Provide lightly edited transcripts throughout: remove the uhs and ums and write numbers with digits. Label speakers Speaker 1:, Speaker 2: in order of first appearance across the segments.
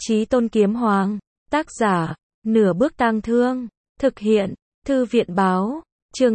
Speaker 1: Chí Tôn Kiếm Hoàng. Tác giả, Nửa Bước Tang Thương. Thực hiện, Thư viện Báo. Chương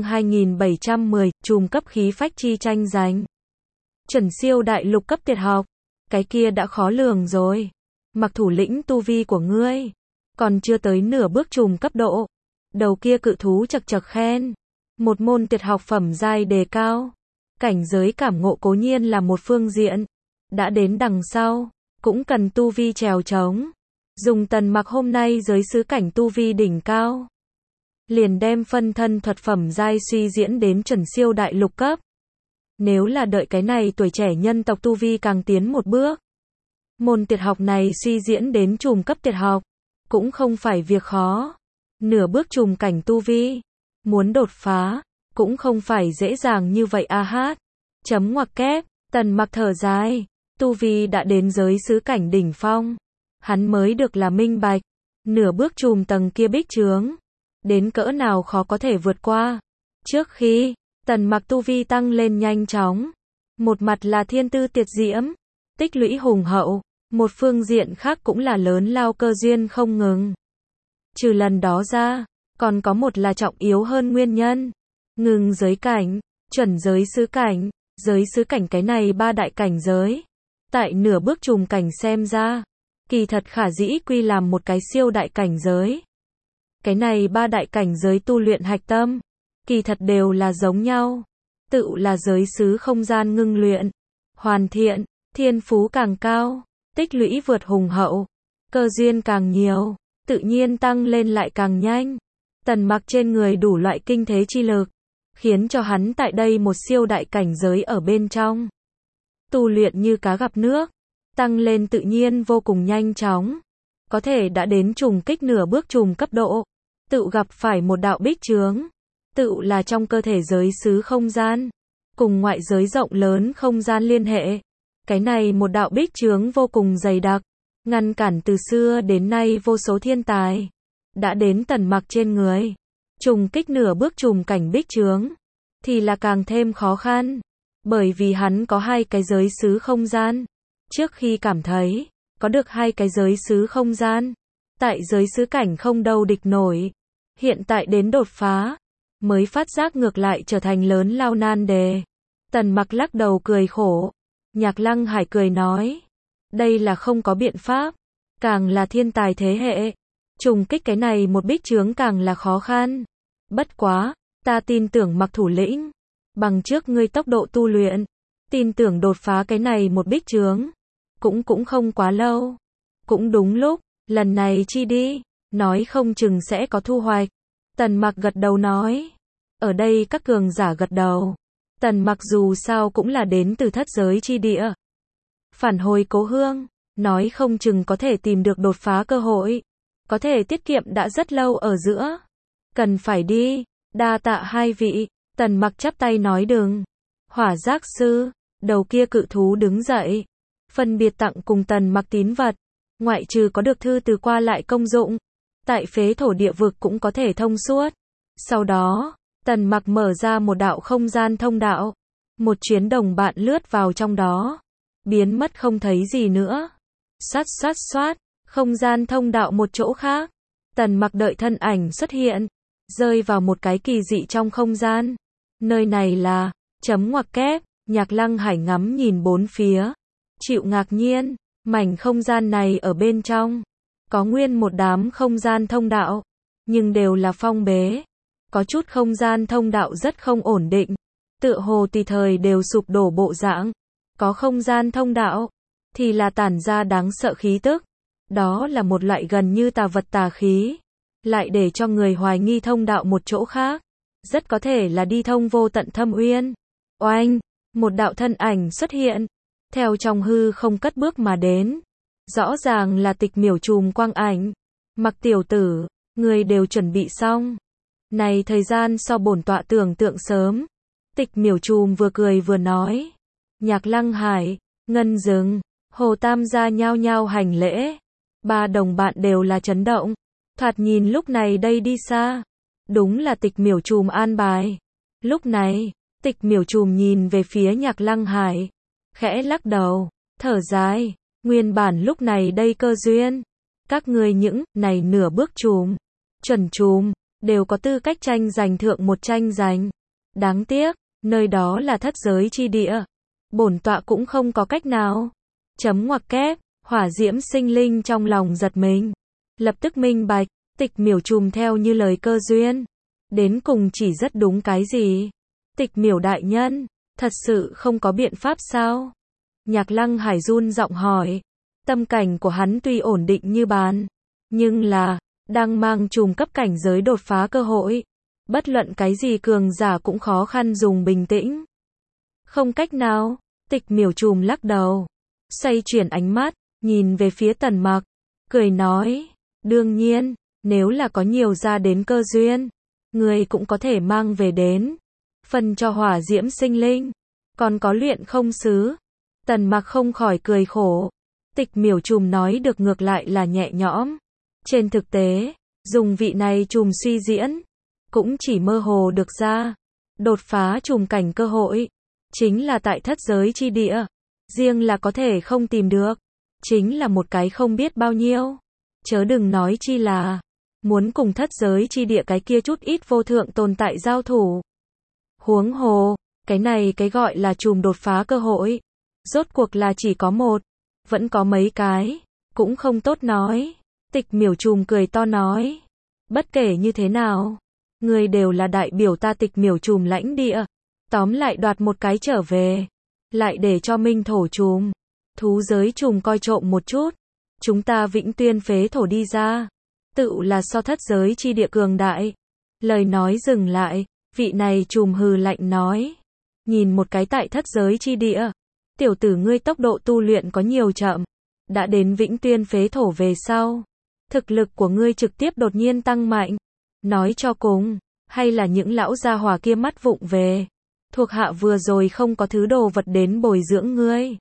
Speaker 1: 2710, trùm cấp khí phách chi tranh giành. Chuẩn siêu đại lục cấp tuyệt học. Cái kia đã khó lường rồi. Mặc thủ lĩnh tu vi của ngươi. Còn chưa tới nửa bước trùm cấp độ. Đầu kia cự thú chật chật khen. Một môn tuyệt học phẩm giai đề cao. Cảnh giới cảm ngộ cố nhiên là một phương diện. Đã đến đằng sau, cũng cần tu vi trèo trống. Dùng Tần Mặc hôm nay giới xứ cảnh tu vi đỉnh cao. Liền đem phân thân thuật phẩm giai suy diễn đến chuẩn siêu đại lục cấp. Nếu là đợi cái này tuổi trẻ nhân tộc tu vi càng tiến một bước. Môn tuyệt học này suy diễn đến trùm cấp tuyệt học. Cũng không phải việc khó. Nửa bước trùm cảnh tu vi. Muốn đột phá. Cũng không phải dễ dàng như vậy a hát. Chấm ngoặc kép. Tần Mặc thở dài. Tu vi đã đến giới xứ cảnh đỉnh phong. Hắn mới được là minh bạch. Nửa bước trùm tầng kia bích chướng. Đến cỡ nào khó có thể vượt qua. Trước khi, Tần Mặc tu vi tăng lên nhanh chóng. Một mặt là thiên tư tuyệt diễm. Tích lũy hùng hậu. Một phương diện khác cũng là lớn lao cơ duyên không ngừng. Trừ lần đó ra, còn có một là trọng yếu hơn nguyên nhân. Ngừng giới cảnh, chuẩn giới xứ cảnh. Giới xứ cảnh cái này ba đại cảnh giới. Tại nửa bước trùm cảnh xem ra. Kỳ thật khả dĩ quy làm một cái siêu đại cảnh giới. Cái này ba đại cảnh giới tu luyện hạch tâm. Kỳ thật đều là giống nhau. Tự là giới xứ không gian ngưng luyện. Hoàn thiện, thiên phú càng cao. Tích lũy vượt hùng hậu. Cơ duyên càng nhiều. Tự nhiên tăng lên lại càng nhanh. Tần Mặc trên người đủ loại kinh thế chi lực. Khiến cho hắn tại đây một siêu đại cảnh giới ở bên trong. Tu luyện như cá gặp nước. Tăng lên tự nhiên vô cùng nhanh chóng. Có thể đã đến trùng kích nửa bước trùm cấp độ. Tự gặp phải một đạo bích chướng. Tự là trong cơ thể giới xứ không gian. Cùng ngoại giới rộng lớn không gian liên hệ. Cái này một đạo bích chướng vô cùng dày đặc. Ngăn cản từ xưa đến nay vô số thiên tài. Đã đến Tần Mặc trên người. Trùng kích nửa bước trùm cảnh bích chướng. Thì là càng thêm khó khăn. Bởi vì hắn có hai cái giới xứ không gian. Trước khi cảm thấy, có được hai cái giới xứ không gian. Tại giới xứ cảnh không đâu địch nổi. Hiện tại đến đột phá. Mới phát giác ngược lại trở thành lớn lao nan đề. Tần Mặc lắc đầu cười khổ. Nhạc Lăng Hải cười nói. Đây là không có biện pháp. Càng là thiên tài thế hệ. Trùng kích cái này một bích chướng càng là khó khăn. Bất quá, ta tin tưởng Mặc thủ lĩnh. Bằng trước ngươi tốc độ tu luyện. Tin tưởng đột phá cái này một bích chướng. Cũng không quá lâu. Cũng đúng lúc, lần này chi đi. Nói không chừng sẽ có thu hoạch. Tần Mặc gật đầu nói. Ở đây các cường giả gật đầu. Tần Mặc dù sao cũng là đến từ thất giới chi địa. Phản hồi cố hương. Nói không chừng có thể tìm được đột phá cơ hội. Có thể tiết kiệm đã rất lâu ở giữa. Cần phải đi. Đa tạ hai vị. Tần Mặc chắp tay nói đừng. Hỏa giác sư. Đầu kia cự thú đứng dậy. Phân biệt tặng cùng Tần Mặc tín vật. Ngoại trừ có được thư từ qua lại công dụng. Tại phế thổ địa vực cũng có thể thông suốt. Sau đó, Tần Mặc mở ra một đạo không gian thông đạo. Một chuyến đồng bạn lướt vào trong đó. Biến mất không thấy gì nữa. Xoát xoát xoát. Không gian thông đạo một chỗ khác. Tần Mặc đợi thân ảnh xuất hiện. Rơi vào một cái kỳ dị trong không gian. Nơi này là, chấm ngoặc kép. Nhạc Lăng Hải ngắm nhìn bốn phía. Chịu ngạc nhiên. Mảnh không gian này ở bên trong. Có nguyên một đám không gian thông đạo. Nhưng đều là phong bế. Có chút không gian thông đạo rất không ổn định. Tựa hồ tùy thời đều sụp đổ bộ dạng. Có không gian thông đạo. Thì là tản ra đáng sợ khí tức. Đó là một loại gần như tà vật tà khí. Lại để cho người hoài nghi thông đạo một chỗ khác. Rất có thể là đi thông vô tận thâm uyên. Oanh! Một đạo thân ảnh xuất hiện. Theo trong hư không cất bước mà đến. Rõ ràng là Tịch Miểu chùm quang ảnh. Mặc tiểu tử, người đều chuẩn bị xong. Này thời gian so bổn tọa tưởng tượng sớm. Tịch Miểu chùm vừa cười vừa nói. Nhạc Lăng Hải, Ngân Dừng, Hồ Tam gia nhao nhao hành lễ. Ba đồng bạn đều là chấn động. Thoạt nhìn lúc này đây đi xa. Đúng là Tịch Miểu chùm an bài. Lúc này, Tịch Miểu chùm nhìn về phía Nhạc Lăng Hải. Khẽ lắc đầu, thở dài. Nguyên bản lúc này đây cơ duyên. Các ngươi những này nửa bước trùm, chuẩn trùm, đều có tư cách tranh giành thượng một tranh giành. Đáng tiếc, nơi đó là thất giới chi địa. Bổn tọa cũng không có cách nào. Chấm ngoặc kép, hỏa diễm sinh linh trong lòng giật mình. Lập tức minh bạch, Tịch Miểu trùm theo như lời cơ duyên. Đến cùng chỉ rất đúng cái gì? Tịch Miểu đại nhân, thật sự không có biện pháp sao? Nhạc Lăng Hải run giọng hỏi. Tâm cảnh của hắn tuy ổn định như bàn, nhưng là, đang mang trùm cấp cảnh giới đột phá cơ hội. Bất luận cái gì cường giả cũng khó khăn dùng bình tĩnh. Không cách nào, Tịch Miểu trùm lắc đầu. Xoay chuyển ánh mắt, nhìn về phía Tần Mặc. Cười nói, đương nhiên, nếu là có nhiều ra đến cơ duyên, người cũng có thể mang về đến. Phần cho hỏa diễm sinh linh, còn có luyện không sứ. Tần Mặc không khỏi cười khổ. Tịch Miểu trùm nói được ngược lại là nhẹ nhõm. Trên thực tế, dùng vị này trùm suy diễn, cũng chỉ mơ hồ được ra. Đột phá trùm cảnh cơ hội, chính là tại thất giới chi địa. Riêng là có thể không tìm được, chính là một cái không biết bao nhiêu. Chớ đừng nói chi là, muốn cùng thất giới chi địa cái kia chút ít vô thượng tồn tại giao thủ. Huống hồ, cái này cái gọi là trùm đột phá cơ hội. Rốt cuộc là chỉ có một, vẫn có mấy cái, cũng không tốt nói. Tịch Miểu trùm cười to nói. Bất kể như thế nào, người đều là đại biểu ta Tịch Miểu trùm lãnh địa. Tóm lại đoạt một cái trở về. Lại để cho Minh thổ trùm, thú giới trùm coi trộm một chút. Chúng ta Vĩnh Tuyên phế thổ đi ra. Tự là so thất giới chi địa cường đại. Lời nói dừng lại, vị này trùm hừ lạnh nói. Nhìn một cái tại thất giới chi địa. Tiểu tử ngươi tốc độ tu luyện có nhiều chậm. Đã đến Vĩnh Tuyên phế thổ về sau. Thực lực của ngươi trực tiếp đột nhiên tăng mạnh. Nói cho cùng, hay là những lão gia hỏa kia mắt vụng về. Thuộc hạ vừa rồi không có thứ đồ vật đến bồi dưỡng ngươi.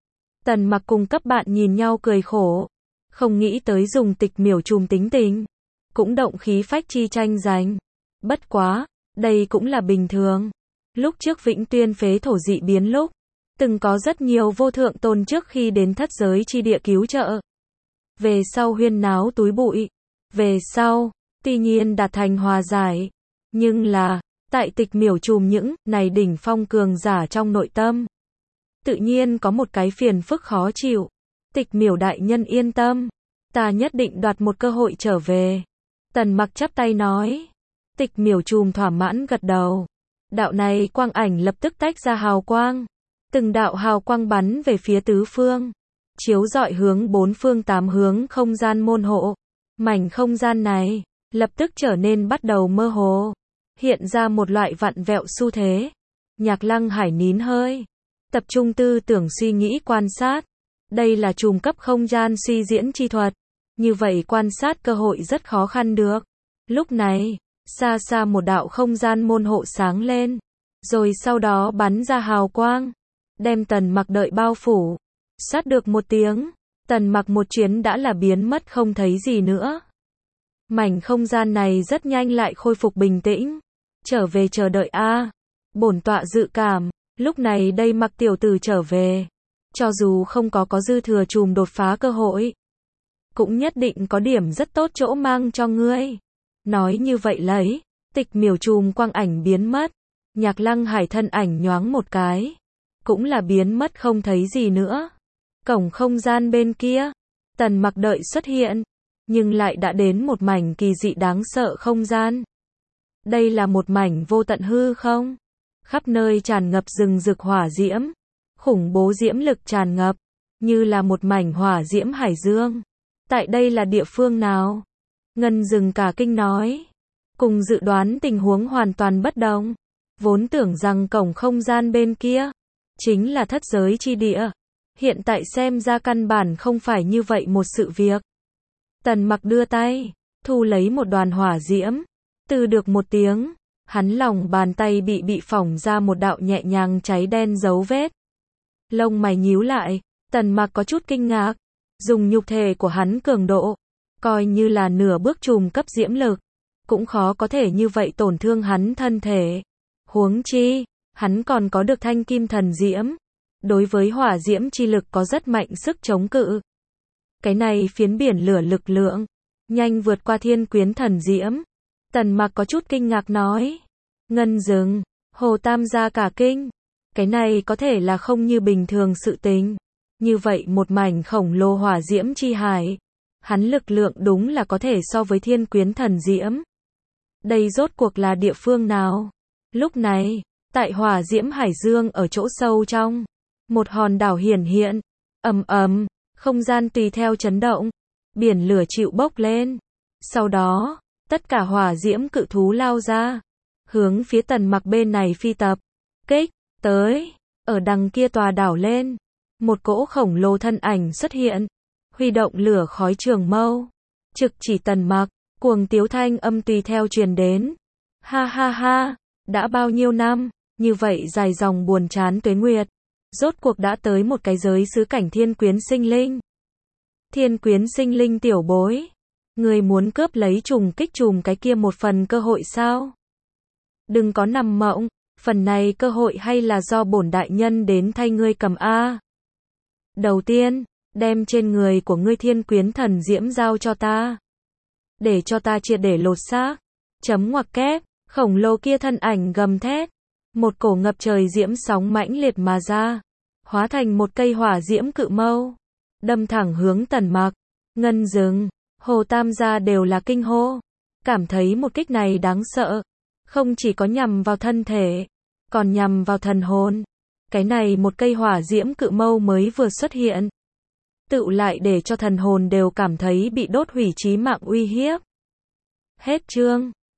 Speaker 1: Tần Mặc cùng cấp bạn nhìn nhau cười khổ. Không nghĩ tới dùng Tịch Miểu trùm tính tình. Cũng động khí phách chi tranh giành. Bất quá, đây cũng là bình thường. Lúc trước Vĩnh Tuyên phế thổ dị biến lúc, từng có rất nhiều vô thượng tôn trước khi đến thất giới chi địa cứu trợ. Về sau huyên náo túi bụi. Về sau, tuy nhiên đạt thành hòa giải. Nhưng là, tại Tịch Miểu trùm những này đỉnh phong cường giả trong nội tâm. Tự nhiên có một cái phiền phức khó chịu. Tịch Miểu đại nhân yên tâm. Ta nhất định đoạt một cơ hội trở về. Tần Mặc chắp tay nói. Tịch Miểu trùm thỏa mãn gật đầu. Đạo này quang ảnh lập tức tách ra hào quang. Từng đạo hào quang bắn về phía tứ phương. Chiếu rọi hướng bốn phương tám hướng không gian môn hộ. Mảnh không gian này, lập tức trở nên bắt đầu mơ hồ. Hiện ra một loại vặn vẹo xu thế. Nhạc Lăng Hải nín hơi. Tập trung tư tưởng suy nghĩ quan sát. Đây là trùm cấp không gian suy diễn chi thuật. Như vậy quan sát cơ hội rất khó khăn được. Lúc này, xa xa một đạo không gian môn hộ sáng lên. Rồi sau đó bắn ra hào quang. Đem Tần Mặc đợi bao phủ. Sát được một tiếng. Tần Mặc một chuyến đã là biến mất không thấy gì nữa. Mảnh không gian này rất nhanh lại khôi phục bình tĩnh. Trở về chờ đợi a. Bổn tọa dự cảm. Lúc này đây Mặc tiểu tử trở về. Cho dù không có dư thừa trùm đột phá cơ hội. Cũng nhất định có điểm rất tốt chỗ mang cho ngươi. Nói như vậy lấy. Tịch Miểu trùm quang ảnh biến mất. Nhạc Lăng Hải thân ảnh nhoáng một cái. Cũng là biến mất không thấy gì nữa. Cổng không gian bên kia. Tần Mặc đợi xuất hiện. Nhưng lại đã đến một mảnh kỳ dị đáng sợ không gian. Đây là một mảnh vô tận hư không. Khắp nơi tràn ngập rừng rực hỏa diễm. Khủng bố diễm lực tràn ngập. Như là một mảnh hỏa diễm hải dương. Tại đây là địa phương nào? Ngân Dừng cả kinh nói. Cùng dự đoán tình huống hoàn toàn bất đồng. Vốn tưởng rằng cổng không gian bên kia chính là thất giới chi địa. Hiện tại xem ra căn bản không phải như vậy một sự việc. Tần Mặc đưa tay, thu lấy một đoàn hỏa diễm. Từ được một tiếng, hắn lòng bàn tay bị phỏng ra một đạo nhẹ nhàng cháy đen dấu vết. Lông mày nhíu lại, Tần Mặc có chút kinh ngạc. Dùng nhục thể của hắn cường độ, coi như là nửa bước trùm cấp diễm lực, cũng khó có thể như vậy tổn thương hắn thân thể. Huống chi, hắn còn có được thanh kim thần diễm. Đối với hỏa diễm chi lực có rất mạnh sức chống cự. Cái này phiến biển lửa lực lượng, nhanh vượt qua thiên quyến thần diễm. Tần Mặc có chút kinh ngạc nói. Ngân dừng, Hồ Tam gia cả kinh. Cái này có thể là không như bình thường sự tình. Như vậy một mảnh khổng lồ hỏa diễm chi hải. Hắn lực lượng đúng là có thể so với thiên quyến thần diễm. Đây rốt cuộc là địa phương nào? Lúc này, tại hỏa diễm hải dương ở chỗ sâu trong, một hòn đảo hiển hiện. Ầm ầm, không gian tùy theo chấn động, biển lửa chịu bốc lên. Sau đó, tất cả hỏa diễm cự thú lao ra, hướng phía Tần Mặc bên này phi tập, kích tới. Ở đằng kia tòa đảo lên, một cỗ khổng lồ thân ảnh xuất hiện, huy động lửa khói trường mâu, trực chỉ Tần Mặc, cuồng tiếu thanh âm tùy theo truyền đến. Ha ha ha, đã bao nhiêu năm, như vậy dài dòng buồn chán tuế nguyệt, rốt cuộc đã tới một cái giới xứ cảnh thiên quyến sinh linh. Thiên quyến sinh linh tiểu bối, người muốn cướp lấy trùng kích trùm cái kia một phần cơ hội sao? Đừng có nằm mộng, phần này cơ hội hay là do bổn đại nhân đến thay ngươi cầm a. Đầu tiên, đem trên người của ngươi thiên quyến thần diễm giao cho ta, để cho ta triệt để lột xác. Chấm ngoặc kép, khổng lồ kia thân ảnh gầm thét, một cổ ngập trời diễm sóng mãnh liệt mà ra, hóa thành một cây hỏa diễm cự mâu, đâm thẳng hướng Tần Mặc. Ngân dừng, Hồ Tam gia đều là kinh hô, cảm thấy một kích này đáng sợ, không chỉ có nhằm vào thân thể, còn nhằm vào thần hồn. Cái này một cây hỏa diễm cự mâu mới vừa xuất hiện, tựu lại để cho thần hồn đều cảm thấy bị đốt hủy chí mạng uy hiếp. Hết chương.